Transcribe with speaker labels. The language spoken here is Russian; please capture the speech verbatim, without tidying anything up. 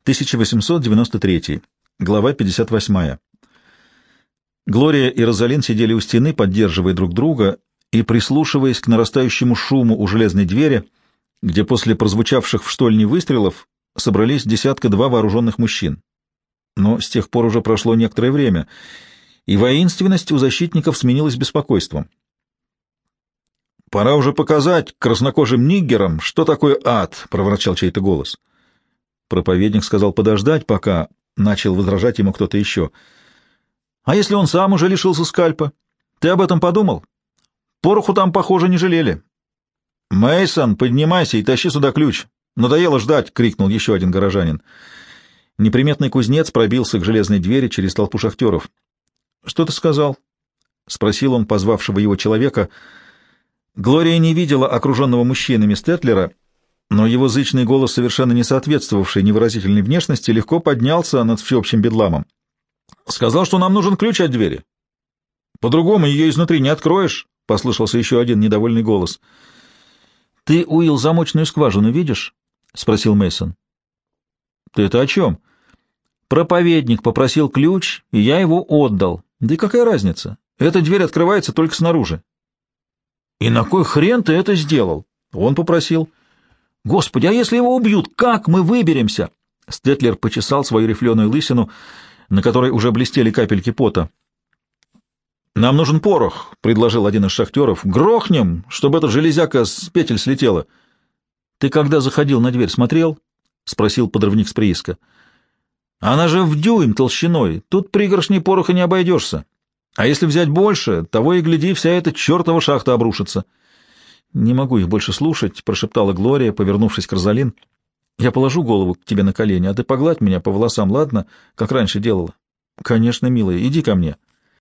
Speaker 1: тысяча восемьсот девяносто третий. Глава пятьдесят восьмая. Глория и Розалин сидели у стены, поддерживая друг друга и прислушиваясь к нарастающему шуму у железной двери, где после прозвучавших в штольне выстрелов собрались десятка-два вооруженных мужчин. Но с тех пор уже прошло некоторое время, и воинственность у защитников сменилась беспокойством. «Пора уже показать краснокожим ниггерам, что такое ад!» — проворчал чей-то голос. Проповедник сказал подождать, пока начал возражать ему кто-то еще. «А если он сам уже лишился скальпа? Ты об этом подумал? Пороху там, похоже, не жалели». «Мейсон, поднимайся и тащи сюда ключ. Надоело ждать!» — крикнул еще один горожанин. Неприметный кузнец пробился к железной двери через толпу шахтеров. «Что ты сказал?» — спросил он позвавшего его человека. Глория не видела окруженного мужчинами Стэтлера, но его зычный голос, совершенно не соответствовавший невыразительной внешности, легко поднялся над всеобщим бедламом. «Сказал, что нам нужен ключ от двери. По-другому ее изнутри не откроешь», — послышался еще один недовольный голос. «Ты, Уилл, замочную скважину видишь?» — спросил Мейсон. «Ты это о чем?» «Проповедник попросил ключ, и я его отдал. Да и какая разница? Эта дверь открывается только снаружи». «И на кой хрен ты это сделал?» Он попросил. «Господи, а если его убьют, как мы выберемся?» Стэтлер почесал свою рифленую лысину, на которой уже блестели капельки пота. «Нам нужен порох», — предложил один из шахтеров. «Грохнем, чтобы эта железяка с петель слетела». «Ты когда заходил на дверь, смотрел?» — спросил подрывник с прииска. «Она же в дюйм толщиной. Тут пригоршней пороха не обойдешься. А если взять больше, того и гляди, вся эта чертова шахта обрушится». «Не могу их больше слушать», — прошептала Глория, повернувшись к Розалин. «Я положу голову к тебе на колени, а ты погладь меня по волосам, ладно, как раньше делала?» «Конечно, милая, иди ко мне».